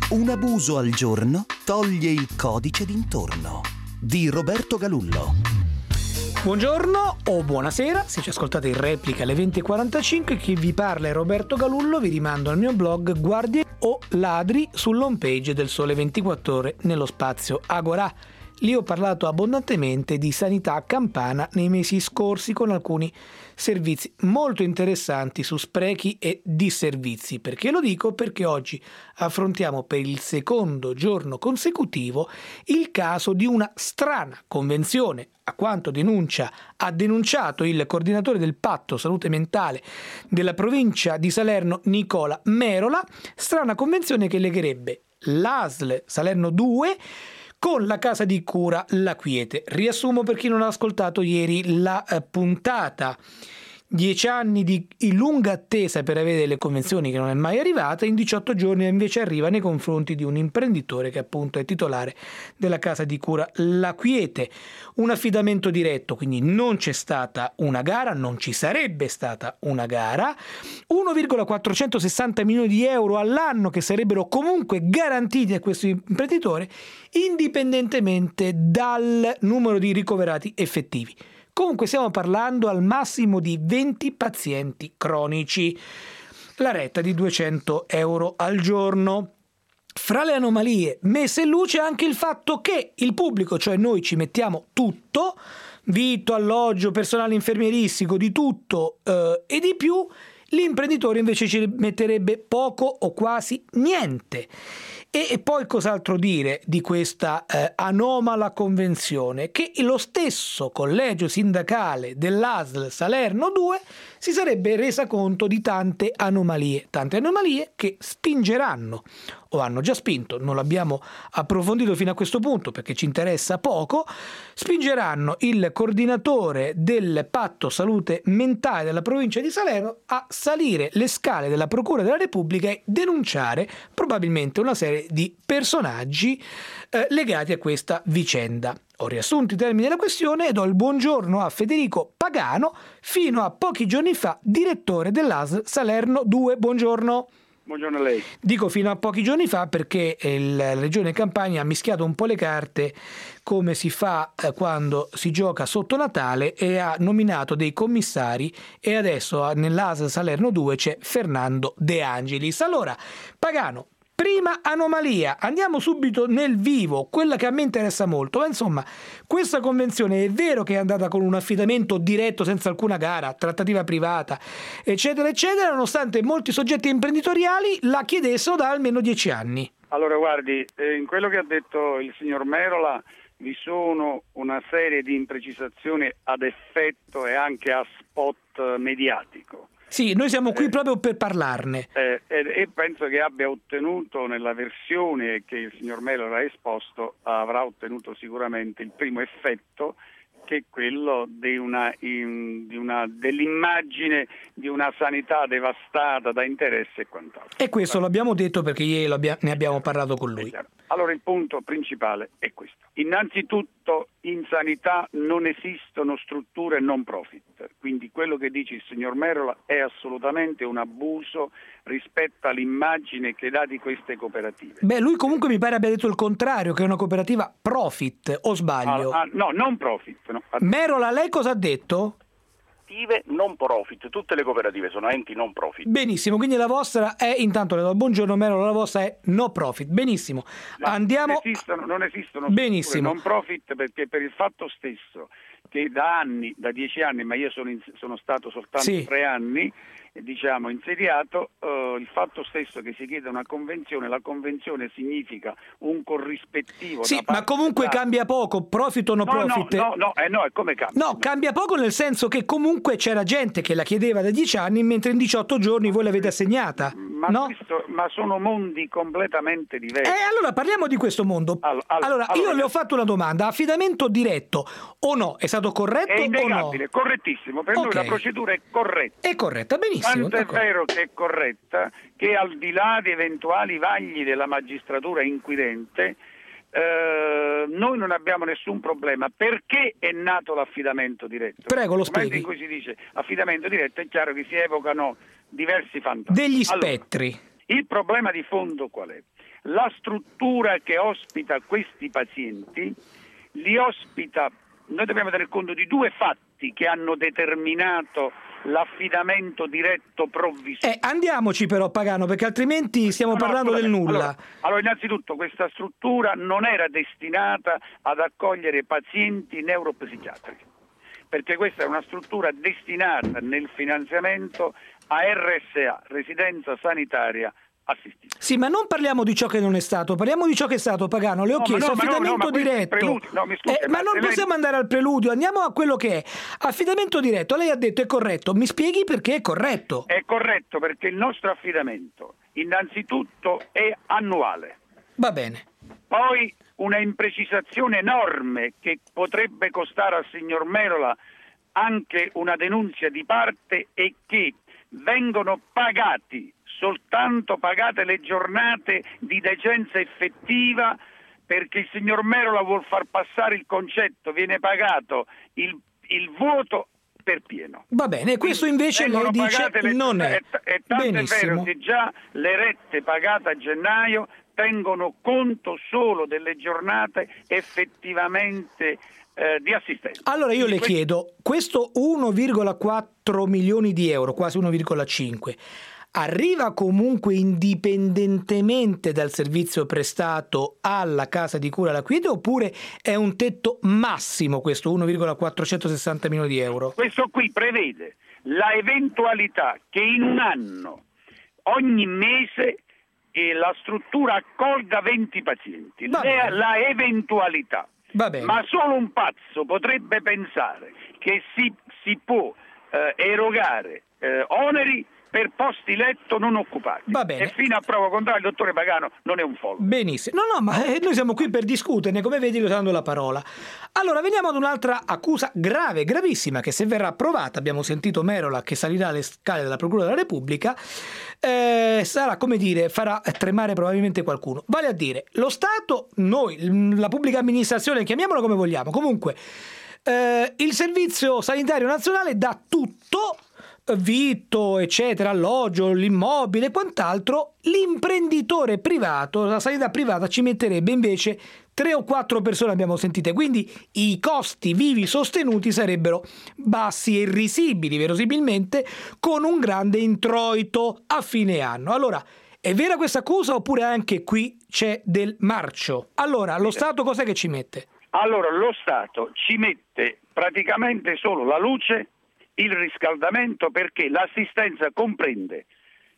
Un abuso al giorno toglie il codice d'intorno. Di Roberto Galullo. Buongiorno o buonasera, se ci ascoltate in replica alle 20.45, chi vi parla è Roberto Galullo, vi rimando al mio blog Guardie o Ladri sull'home page del Sole 24 Ore nello spazio Agorà. Lì ho parlato abbondantemente di sanità campana nei mesi scorsi con alcuni servizi molto interessanti su sprechi e disservizi. Perché lo dico? Perché oggi affrontiamo per il secondo giorno consecutivo il caso di una strana convenzione, a quanto ha denunciato il coordinatore del Patto Salute Mentale della provincia di Salerno, Nicola Merola, strana convenzione che legherebbe l'ASL Salerno 2 con la casa di cura La Quiete. Riassumo per chi non ha ascoltato ieri la puntata. 10 anni di lunga attesa per avere le convenzioni che non è mai arrivata, in 18 giorni invece arriva nei confronti di un imprenditore che appunto è titolare della casa di cura La Quiete. Un affidamento diretto, quindi non c'è stata una gara, non ci sarebbe stata una gara, 1,460 milioni di euro all'anno che sarebbero comunque garantiti a questo imprenditore indipendentemente dal numero di ricoverati effettivi. Comunque stiamo parlando al massimo di 20 pazienti cronici, la retta di 200 euro al giorno. Fra le anomalie messe in luce anche il fatto che il pubblico, cioè noi, ci mettiamo tutto, vitto, alloggio, personale infermieristico, di tutto e di più, l'imprenditore invece ci metterebbe poco o quasi niente. E poi cos'altro dire di questa anomala convenzione? Che lo stesso collegio sindacale dell'ASL Salerno 2 si sarebbe resa conto di tante anomalie che spingeranno, o hanno già spinto, non l'abbiamo approfondito fino a questo punto perché ci interessa poco, spingeranno il coordinatore del Patto Salute Mentale della provincia di Salerno a salire le scale della Procura della Repubblica e denunciare probabilmente una serie di personaggi legati a questa vicenda. Ho riassunto i termini della questione e do il buongiorno a Federico Pagano, fino a pochi giorni fa direttore dell'ASL Salerno 2. Buongiorno. Buongiorno a lei. Dico fino a pochi giorni fa perché la Regione Campania ha mischiato un po' le carte, come si fa quando si gioca sotto Natale, e ha nominato dei commissari, e adesso nell'ASL Salerno 2 c'è Fernando De Angelis. Allora, Pagano, prima anomalia, andiamo subito nel vivo, quella che a me interessa molto. Ma insomma, questa convenzione è vero che è andata con un affidamento diretto senza alcuna gara, trattativa privata, eccetera, eccetera, nonostante molti soggetti imprenditoriali la chiedessero da almeno 10 anni. Allora, guardi, in quello che ha detto il signor Merola vi sono una serie di imprecisazioni ad effetto e anche a spot mediatico. Sì, noi siamo qui proprio per parlarne. E penso che abbia ottenuto, nella versione che il signor Merola ha esposto, avrà ottenuto sicuramente il primo effetto, che è quello dell'immagine di una sanità devastata da interessi e quant'altro. E questo l'abbiamo detto perché ieri ne abbiamo parlato con lui. Allora, il punto principale è questo. Innanzitutto, in sanità non esistono strutture non profit, quindi quello che dice il signor Merola è assolutamente un abuso rispetto all'immagine che dà di queste cooperative. Beh, lui comunque mi pare abbia detto il contrario, che è una cooperativa profit, o sbaglio? No, non profit. No. Merola, lei cosa ha detto? Non profit, tutte le cooperative sono enti non profit. Benissimo, quindi la vostra è, intanto le do buongiorno Merola, la vostra è no profit. Benissimo. Andiamo. Non esistono benissimo non profit, perché per il fatto stesso che da 10 anni, ma io sono stato soltanto 3 anni, insediato, il fatto stesso che si chieda una convenzione, la convenzione significa un corrispettivo. Sì, ma comunque cambia poco, profit o no profit? No, è come cambia. No, cambia poco nel senso che comunque c'era gente che la chiedeva da 10 anni, mentre in 18 giorni voi l'avete assegnata. Ma sono mondi completamente diversi. Allora parliamo di questo mondo. Allora, io le ho fatto una domanda: affidamento diretto o no? È stato corretto è innegabile, o no? Correttissimo, per noi la procedura è corretta. È corretta, benissimo. Tanto è vero che è corretta che, al di là di eventuali vagli della magistratura inquirente, noi non abbiamo nessun problema. Perché è nato l'affidamento diretto? Prego, lo spieghi. Nel momento in cui si dice affidamento diretto è chiaro che si evocano diversi fantasmi. Degli spettri. Il problema di fondo qual è? La struttura che ospita questi pazienti li ospita. Noi dobbiamo tener conto di due fatti che hanno determinato l'affidamento diretto provvisorio. Andiamoci però, Pagano, perché altrimenti stiamo parlando del nulla. Allora, innanzitutto questa struttura non era destinata ad accogliere pazienti neuropsichiatrici, perché questa è una struttura destinata nel finanziamento a RSA, residenza sanitaria assistita. Sì, ma non parliamo di ciò che non è stato, parliamo di ciò che è stato, Pagano. Le ho chiesto affidamento diretto. Ma non possiamo andare al preludio, andiamo a quello che è. Affidamento diretto, lei ha detto è corretto. Mi spieghi perché è corretto? È corretto perché il nostro affidamento innanzitutto è annuale. Va bene. Poi una imprecisazione enorme che potrebbe costare al signor Merola anche una denunzia di parte è che vengono soltanto pagate le giornate di degenza effettiva, perché il signor Merola vuol far passare il concetto, viene pagato il vuoto per pieno. Va bene, questo invece lei dice non è. E tanto benissimo. È vero che già le rette pagate a gennaio tengono conto solo delle giornate effettivamente di assistenza. Allora io le chiedo, questo 1,4 milioni di euro, quasi 1,5, arriva comunque indipendentemente dal servizio prestato alla casa di cura alla quiete, oppure è un tetto massimo questo 1,460 milioni di euro? Questo qui prevede la eventualità che in un anno, ogni mese, la struttura accolga 20 pazienti. La eventualità. Va bene. Ma solo un pazzo potrebbe pensare che si può erogare oneri per posti letto non occupati. Va bene. E fino a prova contraria il dottore Pagano non è un follo. Benissimo. No, ma noi siamo qui per discuterne, come vedi, le sto dando la parola. Allora, veniamo ad un'altra accusa grave, gravissima, che se verrà approvata, abbiamo sentito Merola che salirà alle scale della Procura della Repubblica, sarà, come dire, farà tremare probabilmente qualcuno. Vale a dire, lo Stato, noi, la pubblica amministrazione, chiamiamola come vogliamo, comunque, il Servizio Sanitario Nazionale dà tutto, vitto, eccetera, alloggio, l'immobile e quant'altro. L'imprenditore privato, la sanità privata, ci metterebbe invece 3 o 4 persone, abbiamo sentite, quindi i costi vivi sostenuti sarebbero bassi e irrisibili, verosimilmente, con un grande introito a fine anno. Allora, è vera questa accusa oppure anche qui c'è del marcio? Allora, lo Stato cos'è che ci mette? Allora, lo Stato ci mette praticamente solo la luce, il riscaldamento, perché l'assistenza comprende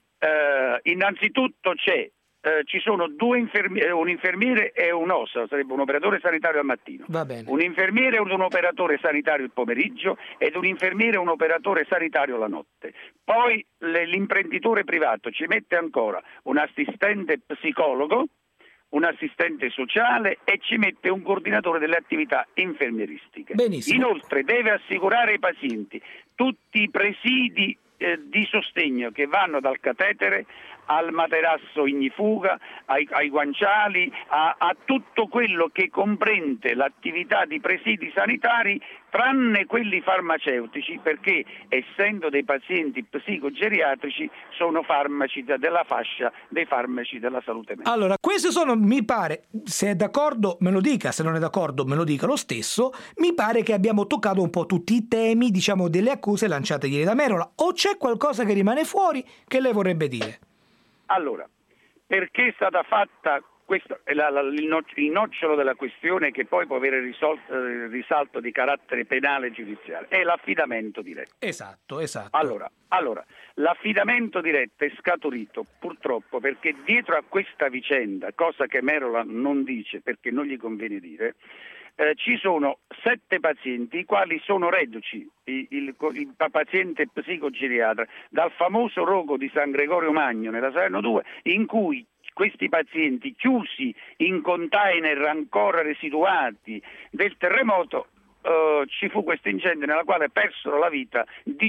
innanzitutto ci sono un infermiere e un OSA, sarebbe un operatore sanitario al mattino, Va bene. un infermiere e un operatore sanitario il pomeriggio ed un infermiere e un operatore sanitario la notte. Poi l'imprenditore privato ci mette ancora un assistente psicologo, un assistente sociale e ci mette un coordinatore delle attività infermieristiche. Benissimo. Inoltre deve assicurare ai pazienti tutti i presidi di sostegno che vanno dal catetere al materasso ignifuga, ai guanciali, a tutto quello che comprende l'attività di presidi sanitari, tranne quelli farmaceutici, perché essendo dei pazienti psicogeriatrici sono farmaci della fascia dei farmaci della salute mentale. Allora, queste sono, mi pare, se è d'accordo me lo dica, se non è d'accordo me lo dica lo stesso, mi pare che abbiamo toccato un po' tutti i temi, diciamo, delle accuse lanciate ieri da Merola, o c'è qualcosa che rimane fuori che lei vorrebbe dire? Allora, perché è stata fatta, questo è il nocciolo della questione che poi può avere risalto di carattere penale e giudiziario, è l'affidamento diretto. Esatto. Allora, l'affidamento diretto è scaturito purtroppo perché dietro a questa vicenda, cosa che Merola non dice perché non gli conviene dire, ci sono 7 pazienti, i quali sono reduci, il paziente psicogeriatra, dal famoso rogo di San Gregorio Magno nella Salerno 2, in cui questi pazienti chiusi in container ancora residuati del terremoto, ci fu questo incendio nella quale persero la vita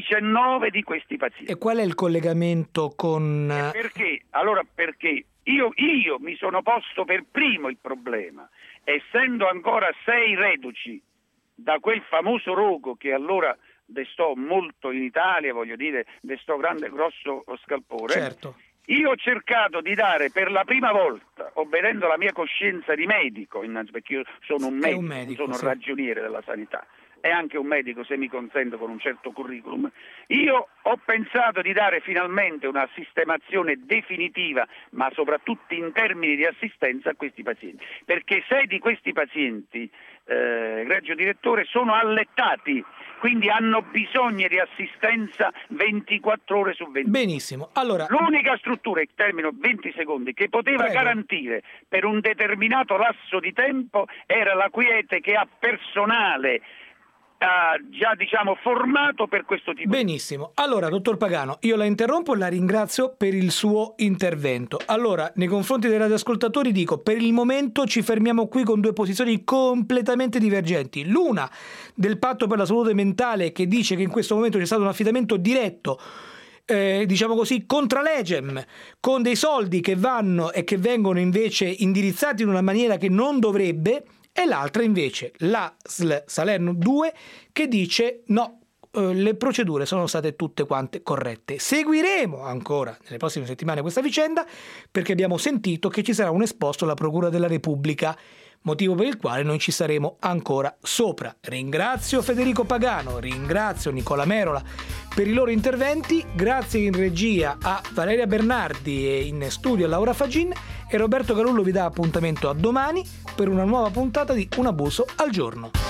19 di questi pazienti. E qual è il collegamento con... Perché? Allora, perché io mi sono posto per primo il problema, essendo ancora 6 reduci da quel famoso rogo che allora destò molto in Italia, voglio dire, destò grosso scalpore. Certo. Io ho cercato di dare per la prima volta, obbedendo alla mia coscienza di medico, perché io sono un medico, sono un ragioniere della sanità, e anche un medico, se mi consento, con un certo curriculum, io ho pensato di dare finalmente una sistemazione definitiva, ma soprattutto in termini di assistenza a questi pazienti, perché 6 di questi pazienti, egregio direttore, sono allettati, quindi hanno bisogno di assistenza 24 ore su 24. Benissimo. Allora, l'unica struttura, termino 20 secondi, che poteva garantire per un determinato lasso di tempo era la Quiete, che ha personale già formato per questo tipo. Benissimo. Allora, dottor Pagano, io la interrompo e la ringrazio per il suo intervento. Allora, nei confronti dei radioascoltatori dico, per il momento ci fermiamo qui con 2 posizioni completamente divergenti. L'una del Patto per la Salute Mentale, che dice che in questo momento c'è stato un affidamento diretto, contra legem, con dei soldi che vanno e che vengono invece indirizzati in una maniera che non dovrebbe, e l'altra invece, la Salerno 2, che dice no, le procedure sono state tutte quante corrette. Seguiremo ancora nelle prossime settimane questa vicenda, perché abbiamo sentito che ci sarà un esposto alla Procura della Repubblica, motivo per il quale noi ci saremo ancora sopra. Ringrazio Federico Pagano, ringrazio Nicola Merola per i loro interventi, grazie in regia a Valeria Bernardi e in studio a Laura Fagin, e Roberto Galullo vi dà appuntamento a domani per una nuova puntata di Un abuso al giorno.